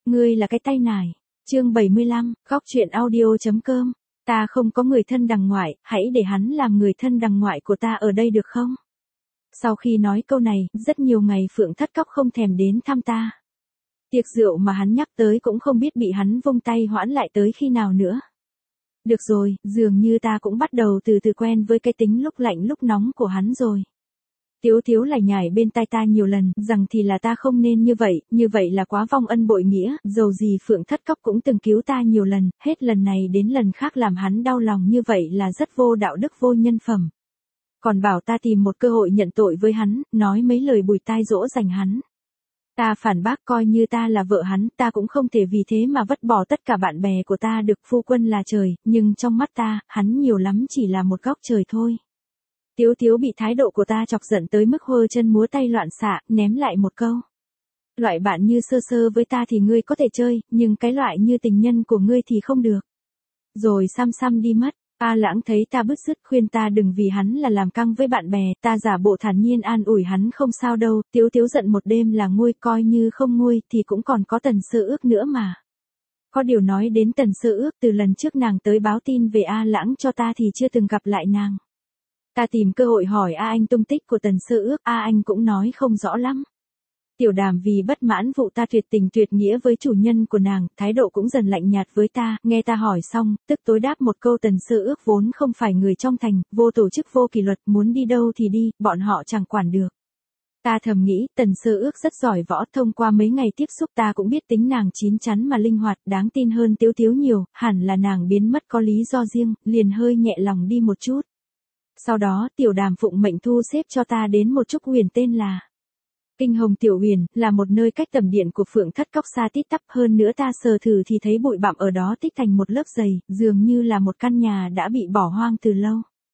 Ngươi là cái tay nải. Chương 75, góc truyện audio.com. Ta không có người thân đằng ngoại, hãy để hắn làm người thân đằng ngoại của ta ở đây được không? Sau khi nói câu này, rất nhiều ngày Phượng Thất Cóc không thèm đến thăm ta. Tiệc rượu mà hắn nhắc tới cũng không biết bị hắn vung tay hoãn lại tới khi nào nữa. Được rồi, dường như ta cũng bắt đầu từ từ quen với cái tính lúc lạnh lúc nóng của hắn rồi. Tiếu Tiếu lải nhải bên tai ta nhiều lần, rằng thì là ta không nên như vậy là quá vong ân bội nghĩa, dầu gì Phượng Thất Cóc cũng từng cứu ta nhiều lần, hết lần này đến lần khác làm hắn đau lòng như vậy là rất vô đạo đức vô nhân phẩm. Còn bảo ta tìm một cơ hội nhận tội với hắn, nói mấy lời bùi tai dỗ dành hắn. Ta phản bác coi như ta là vợ hắn, ta cũng không thể vì thế mà vứt bỏ tất cả bạn bè của ta được phu quân là trời, nhưng trong mắt ta, hắn nhiều lắm chỉ là một góc trời thôi. Tiếu Tiếu bị thái độ của ta chọc giận tới mức hơ chân múa tay loạn xạ, ném lại một câu. Loại bạn như sơ sơ với ta thì ngươi có thể chơi, nhưng cái loại như tình nhân của ngươi thì không được. Rồi xăm đi mất. A Lãng thấy ta bứt rứt khuyên ta đừng vì hắn là làm căng với bạn bè, ta giả bộ thản nhiên an ủi hắn không sao đâu, Tiếu Tiếu giận một đêm là nguôi, coi như không nguôi thì cũng còn có Tần Sơ Ước nữa mà. Có điều nói đến Tần Sơ Ước, từ lần trước nàng tới báo tin về A Lãng cho ta thì chưa từng gặp lại nàng. Ta tìm cơ hội hỏi A Anh tung tích của Tần Sơ Ước, A Anh cũng nói không rõ lắm. Tiểu Đàm vì bất mãn vụ ta tuyệt tình tuyệt nghĩa với chủ nhân của nàng, thái độ cũng dần lạnh nhạt với ta, nghe ta hỏi xong, tức tối đáp một câu Tần Sơ Ước vốn không phải người trong thành, vô tổ chức vô kỷ luật, muốn đi đâu thì đi, bọn họ chẳng quản được. Ta thầm nghĩ, Tần Sơ Ước rất giỏi võ, thông qua mấy ngày tiếp xúc ta cũng biết tính nàng chín chắn mà linh hoạt, đáng tin hơn Tiếu Tiếu nhiều, hẳn là nàng biến mất có lý do riêng, liền hơi nhẹ lòng đi một chút. Sau đó, Tiểu Đàm phụng mệnh thu xếp cho ta đến một trúc huyền tên là Kinh Hồng Tiểu Huyền, là một nơi cách tầm điện của Phượng Thất Cóc xa tít tắp, hơn nữa ta sờ thử thì thấy bụi bặm ở đó tích thành một lớp dày, dường như là một căn nhà đã bị bỏ hoang từ lâu.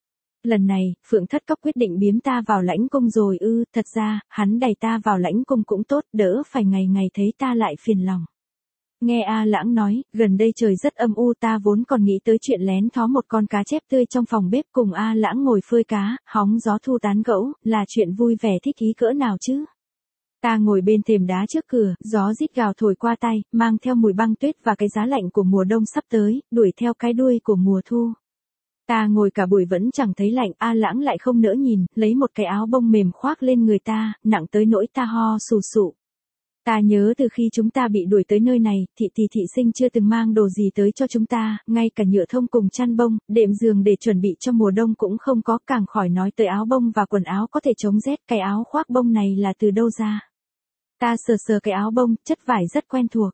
Lần này, Phượng Thất Cóc quyết định biếm ta vào lãnh cung rồi thật ra, hắn đẩy ta vào lãnh cung cũng tốt, đỡ phải ngày ngày thấy ta lại phiền lòng. Nghe A Lãng nói, gần đây trời rất âm u, ta vốn còn nghĩ tới chuyện lén thó một con cá chép tươi trong phòng bếp cùng A Lãng ngồi phơi cá, hóng gió thu tán gẫu, là chuyện vui vẻ thích ý cỡ nào chứ. Ta ngồi bên thềm đá trước cửa, gió rít gào thổi qua tay, mang theo mùi băng tuyết và cái giá lạnh của mùa đông sắp tới, đuổi theo cái đuôi của mùa thu. Ta ngồi cả buổi vẫn chẳng thấy lạnh, A Lãng lại không nỡ nhìn, lấy một cái áo bông mềm khoác lên người ta, nặng tới nỗi ta ho sù sụ. Ta nhớ từ khi chúng ta bị đuổi tới nơi này, thị sinh chưa từng mang đồ gì tới cho chúng ta, ngay cả nhựa thông cùng chăn bông, đệm giường để chuẩn bị cho mùa đông cũng không có, càng khỏi nói tới áo bông và quần áo có thể chống rét, cái áo khoác bông này là từ đâu ra. Ta sờ cái áo bông, chất vải rất quen thuộc.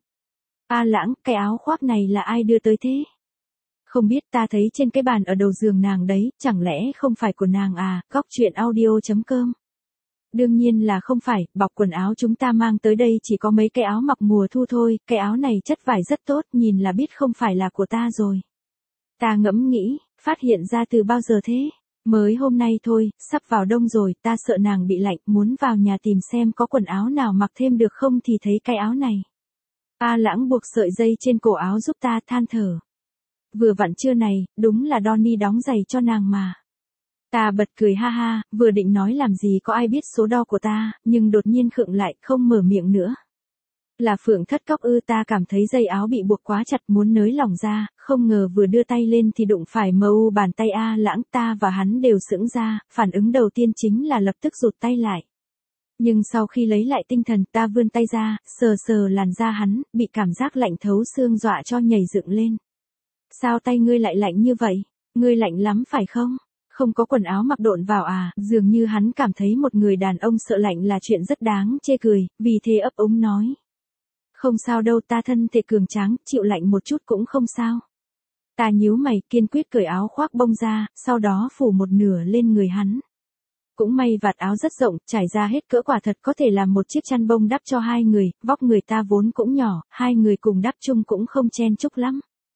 A Lãng, cái áo khoác này là ai đưa tới thế? Không biết, ta thấy trên cái bàn ở đầu giường nàng đấy, chẳng lẽ không phải của nàng à, góc truyện audio.com. Đương nhiên là không phải, bọc quần áo chúng ta mang tới đây chỉ có mấy cái áo mặc mùa thu thôi, cái áo này chất vải rất tốt, nhìn là biết không phải là của ta rồi. Ta ngẫm nghĩ, phát hiện ra từ bao giờ thế? Mới hôm nay thôi, sắp vào đông rồi, ta sợ nàng bị lạnh, muốn vào nhà tìm xem có quần áo nào mặc thêm được không thì thấy cái áo này. A Lãng buộc sợi dây trên cổ áo giúp ta, than thở. Vừa vặn trưa này, đúng là Donnie đóng giày cho nàng mà. Ta bật cười ha ha, vừa định nói làm gì có ai biết số đo của ta, nhưng đột nhiên khựng lại, không mở miệng nữa. Là Phượng Thất Cóc ta cảm thấy dây áo bị buộc quá chặt muốn nới lỏng ra, không ngờ vừa đưa tay lên thì đụng phải bàn tay A Lãng, ta và hắn đều sững ra, phản ứng đầu tiên chính là lập tức rụt tay lại. Nhưng sau khi lấy lại tinh thần, ta vươn tay ra, sờ làn da hắn, bị cảm giác lạnh thấu xương dọa cho nhảy dựng lên. Sao tay ngươi lại lạnh như vậy? Ngươi lạnh lắm phải không? Không có quần áo mặc độn vào à? Dường như hắn cảm thấy một người đàn ông sợ lạnh là chuyện rất đáng chê cười, vì thế ấp úng nói. Không sao đâu, ta thân thể cường tráng, chịu lạnh một chút cũng không sao. Ta nhíu mày, kiên quyết cởi áo khoác bông ra, sau đó phủ một nửa lên người hắn. Cũng may vạt áo rất rộng, trải ra hết cỡ, quả thật có thể làm một chiếc chăn bông đắp cho hai người, vóc người ta vốn cũng nhỏ, hai người cùng đắp chung cũng không chen chúc lắm.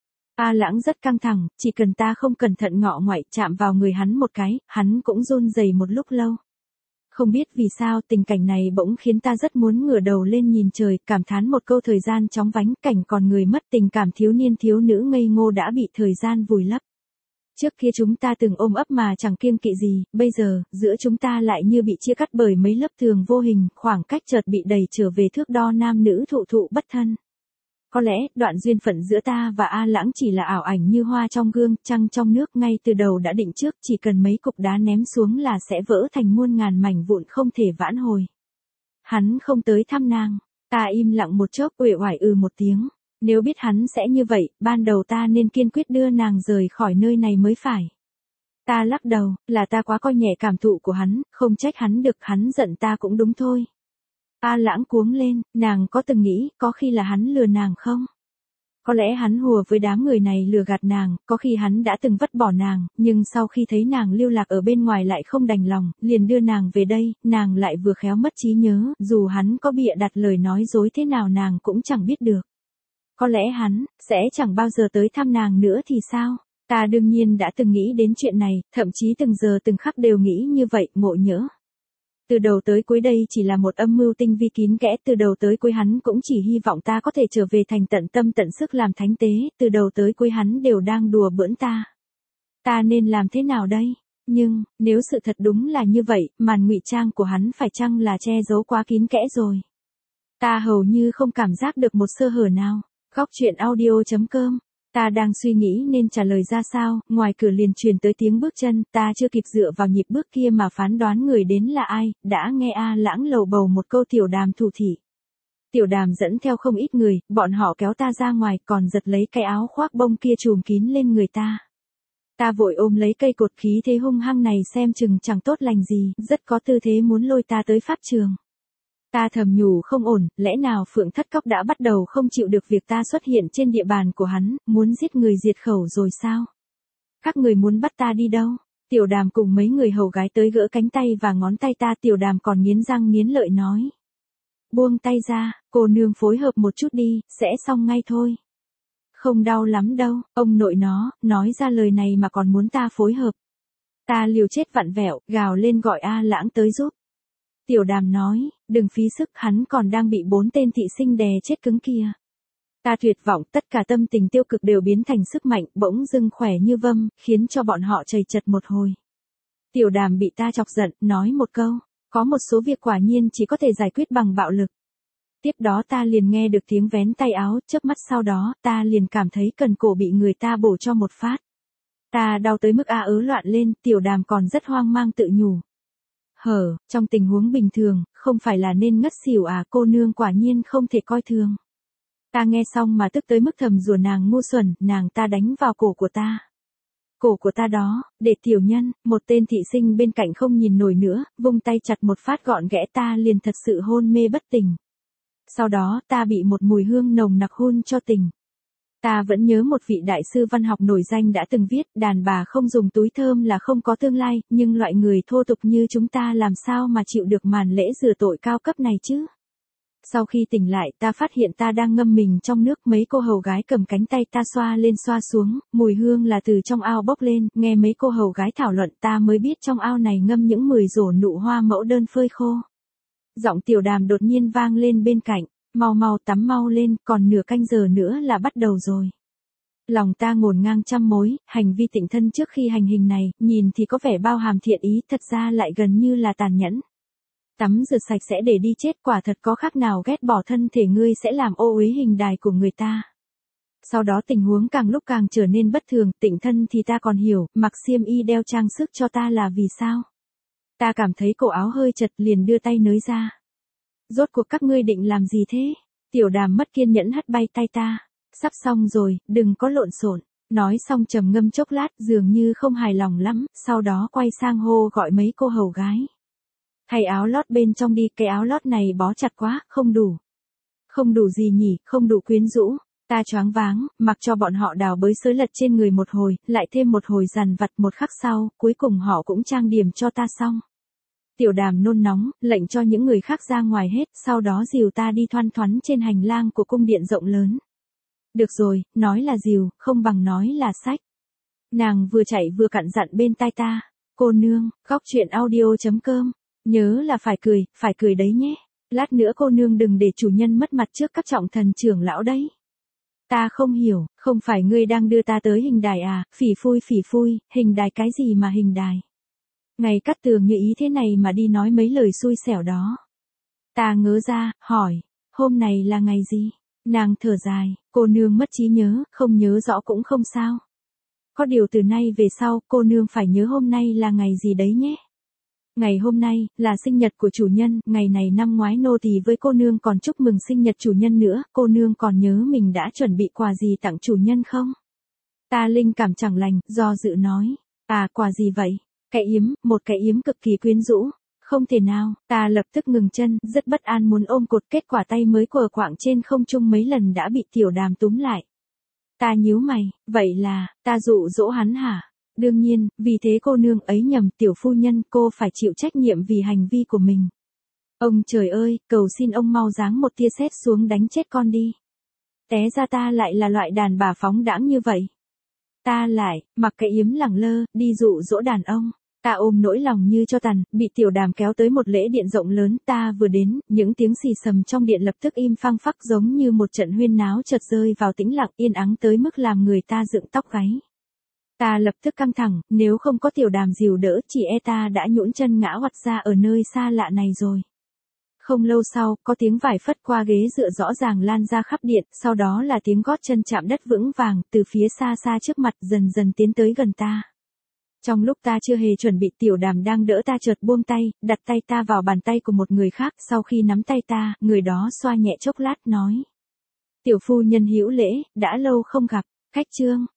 A Lãng rất căng thẳng, chỉ cần ta không cẩn thận ngọ ngoại chạm vào người hắn một cái, hắn cũng run rẩy một lúc lâu. Không biết vì sao tình cảnh này bỗng khiến ta rất muốn ngửa đầu lên nhìn trời, cảm thán một câu thời gian chóng vánh, cảnh còn người mất, tình cảm thiếu niên thiếu nữ ngây ngô đã bị thời gian vùi lấp. Trước kia chúng ta từng ôm ấp mà chẳng kiêng kỵ gì, bây giờ, giữa chúng ta lại như bị chia cắt bởi mấy lớp tường vô hình, khoảng cách chợt bị đẩy trở về thước đo nam nữ thụ bất thân. Có lẽ, đoạn duyên phận giữa ta và A Lãng chỉ là ảo ảnh như hoa trong gương, trăng trong nước ngay từ đầu đã định trước, chỉ cần mấy cục đá ném xuống là sẽ vỡ thành muôn ngàn mảnh vụn không thể vãn hồi. Hắn không tới thăm nàng. Ta im lặng một chốc, uể oải một tiếng. Nếu biết hắn sẽ như vậy, ban đầu ta nên kiên quyết đưa nàng rời khỏi nơi này mới phải. Ta lắc đầu, là ta quá coi nhẹ cảm thụ của hắn, không trách hắn được, hắn giận ta cũng đúng thôi. A Lãng cuống lên, nàng có từng nghĩ, có khi là hắn lừa nàng không? Có lẽ hắn hùa với đám người này lừa gạt nàng, có khi hắn đã từng vứt bỏ nàng, nhưng sau khi thấy nàng lưu lạc ở bên ngoài lại không đành lòng, liền đưa nàng về đây, nàng lại vừa khéo mất trí nhớ, dù hắn có bịa đặt lời nói dối thế nào nàng cũng chẳng biết được. Có lẽ hắn sẽ chẳng bao giờ tới thăm nàng nữa thì sao? Ta đương nhiên đã từng nghĩ đến chuyện này, thậm chí từng giờ từng khắc đều nghĩ như vậy, ngộ nhỡ. Từ đầu tới cuối đây chỉ là một âm mưu tinh vi kín kẽ, từ đầu tới cuối hắn cũng chỉ hy vọng ta có thể trở về thành tận tâm tận sức làm thánh tế, từ đầu tới cuối hắn đều đang đùa bỡn ta. Ta nên làm thế nào đây? Nhưng, nếu sự thật đúng là như vậy, màn ngụy trang của hắn phải chăng là che giấu quá kín kẽ rồi? Ta hầu như không cảm giác được một sơ hở nào. Góc truyện audio.com. Ta đang suy nghĩ nên trả lời ra sao, ngoài cửa liền truyền tới tiếng bước chân, ta chưa kịp dựa vào nhịp bước kia mà phán đoán người đến là ai, đã nghe A Lãng lầu bầu một câu Tiểu Đàm thủ thị. Tiểu Đàm dẫn theo không ít người, bọn họ kéo ta ra ngoài còn giật lấy cái áo khoác bông kia trùm kín lên người ta. Ta vội ôm lấy cây cột khí thế hung hăng này xem chừng chẳng tốt lành gì, rất có tư thế muốn lôi ta tới pháp trường. Ta thầm nhủ không ổn, lẽ nào Phượng Thất Cốc đã bắt đầu không chịu được việc ta xuất hiện trên địa bàn của hắn, muốn giết người diệt khẩu rồi sao? Các người muốn bắt ta đi đâu? Tiểu Đàm cùng mấy người hầu gái tới gỡ cánh tay và ngón tay ta, Tiểu Đàm còn nghiến răng nghiến lợi nói. Buông tay ra, cô nương phối hợp một chút đi, sẽ xong ngay thôi. Không đau lắm đâu, ông nội nó, nói ra lời này mà còn muốn ta phối hợp. Ta liều chết vặn vẹo, gào lên gọi A Lãng tới giúp. Tiểu Đàm nói, đừng phí sức, hắn còn đang bị 4 tên thị sinh đè chết cứng kia. Ta tuyệt vọng, tất cả tâm tình tiêu cực đều biến thành sức mạnh, bỗng dưng khỏe như vâm, khiến cho bọn họ chầy chật một hồi. Tiểu Đàm bị ta chọc giận, nói một câu, có một số việc quả nhiên chỉ có thể giải quyết bằng bạo lực. Tiếp đó ta liền nghe được tiếng vén tay áo, chớp mắt sau đó, ta liền cảm thấy cần cổ bị người ta bổ cho một phát. Ta đau tới mức loạn lên, Tiểu Đàm còn rất hoang mang tự nhủ. Trong tình huống bình thường, không phải là nên ngất xỉu à, cô nương quả nhiên không thể coi thường. Ta nghe xong mà tức tới mức thầm rủa nàng ngu xuẩn, nàng ta đánh vào cổ của ta. Cổ của ta đó, để tiểu nhân, một tên thị sinh bên cạnh không nhìn nổi nữa, vung tay chặt một phát gọn ghẽ, ta liền thật sự hôn mê bất tỉnh. Sau đó ta bị một mùi hương nồng nặc hôn cho tỉnh. Ta vẫn nhớ một vị đại sư văn học nổi danh đã từng viết, đàn bà không dùng túi thơm là không có tương lai, nhưng loại người thô tục như chúng ta làm sao mà chịu được màn lễ rửa tội cao cấp này chứ? Sau khi tỉnh lại, ta phát hiện ta đang ngâm mình trong nước, mấy cô hầu gái cầm cánh tay ta xoa lên xoa xuống, mùi hương là từ trong ao bốc lên, nghe mấy cô hầu gái thảo luận ta mới biết trong ao này ngâm những 10 rổ nụ hoa mẫu đơn phơi khô. Giọng Tiểu Đàm đột nhiên vang lên bên cạnh. Mau tắm mau lên, còn nửa canh giờ nữa là bắt đầu rồi. Lòng ta ngổn ngang trăm mối, hành vi tịnh thân trước khi hành hình này, nhìn thì có vẻ bao hàm thiện ý, thật ra lại gần như là tàn nhẫn. Tắm rửa sạch sẽ để đi chết, quả thật có khác nào ghét bỏ thân thể ngươi sẽ làm ô uế hình đài của người ta. Sau đó tình huống càng lúc càng trở nên bất thường, tịnh thân thì ta còn hiểu, mặc xiêm y đeo trang sức cho ta là vì sao. Ta cảm thấy cổ áo hơi chật liền đưa tay nới ra. Rốt cuộc các ngươi định làm gì thế? Tiểu Đàm mất kiên nhẫn hất bay tay ta. Sắp xong rồi, đừng có lộn xộn. Nói xong trầm ngâm chốc lát, dường như không hài lòng lắm, sau đó quay sang hô gọi mấy cô hầu gái. Thay áo lót bên trong đi, cái áo lót này bó chặt quá, không đủ. Không đủ gì nhỉ, không đủ quyến rũ. Ta choáng váng, mặc cho bọn họ đào bới xới lật trên người một hồi, lại thêm một hồi dằn vặt, một khắc sau, cuối cùng họ cũng trang điểm cho ta xong. Tiểu Đàm nôn nóng, lệnh cho những người khác ra ngoài hết, sau đó dìu ta đi thoăn thoắn trên hành lang của cung điện rộng lớn. Được rồi, nói là dìu, không bằng nói là xách. Nàng vừa chạy vừa cặn dặn bên tai ta. Cô nương, góc truyện audio.com. Nhớ là phải cười đấy nhé. Lát nữa cô nương đừng để chủ nhân mất mặt trước các trọng thần trưởng lão đấy. Ta không hiểu, không phải ngươi đang đưa ta tới hình đài à, phỉ phui, hình đài cái gì mà hình đài. Ngày Cát Tường như ý thế này mà đi nói mấy lời xui xẻo đó. Ta ngớ ra, hỏi, hôm này là ngày gì? Nàng thở dài, cô nương mất trí nhớ, không nhớ rõ cũng không sao. Có điều từ nay về sau, cô nương phải nhớ hôm nay là ngày gì đấy nhé. Ngày hôm nay, là sinh nhật của chủ nhân, ngày này năm ngoái nô tỳ với cô nương còn chúc mừng sinh nhật chủ nhân nữa, cô nương còn nhớ mình đã chuẩn bị quà gì tặng chủ nhân không? Ta linh cảm chẳng lành, do dự nói. À, quà gì vậy? Cái yếm, một cái yếm cực kỳ quyến rũ. Không thể nào, ta lập tức ngừng chân, rất bất an muốn ôm cột, kết quả tay mới quờ quạng trên không trung mấy lần đã bị tiểu đàm túm lại. Ta nhíu mày, vậy là, ta dụ dỗ hắn hả? Đương nhiên, vì thế cô nương ấy nhầm, tiểu phu nhân, cô phải chịu trách nhiệm vì hành vi của mình. Ông trời ơi, cầu xin ông mau giáng một tia sét xuống đánh chết con đi. Té ra ta lại là loại đàn bà phóng đãng như vậy. Ta lại, mặc cái yếm lẳng lơ, đi dụ dỗ đàn ông. Ta ôm nỗi lòng như cho tàn, bị tiểu đàm kéo tới một lễ điện rộng lớn, ta vừa đến, những tiếng xì xầm trong điện lập tức im phăng phắc giống như một trận huyên náo chợt rơi vào tĩnh lặng yên ắng tới mức làm người ta dựng tóc gáy. Ta lập tức căng thẳng, nếu không có tiểu đàm dìu đỡ, chỉ e ta đã nhũn chân ngã hoặt ra ở nơi xa lạ này rồi. Không lâu sau, có tiếng vải phất qua ghế dựa rõ ràng lan ra khắp điện, sau đó là tiếng gót chân chạm đất vững vàng, từ phía xa xa trước mặt dần dần tiến tới gần ta. Trong lúc ta chưa hề chuẩn bị, tiểu đàm đang đỡ ta chợt buông tay, đặt tay ta vào bàn tay của một người khác, sau khi nắm tay ta, người đó xoa nhẹ chốc lát nói. Tiểu phu nhân hữu lễ, đã lâu không gặp, khách trương.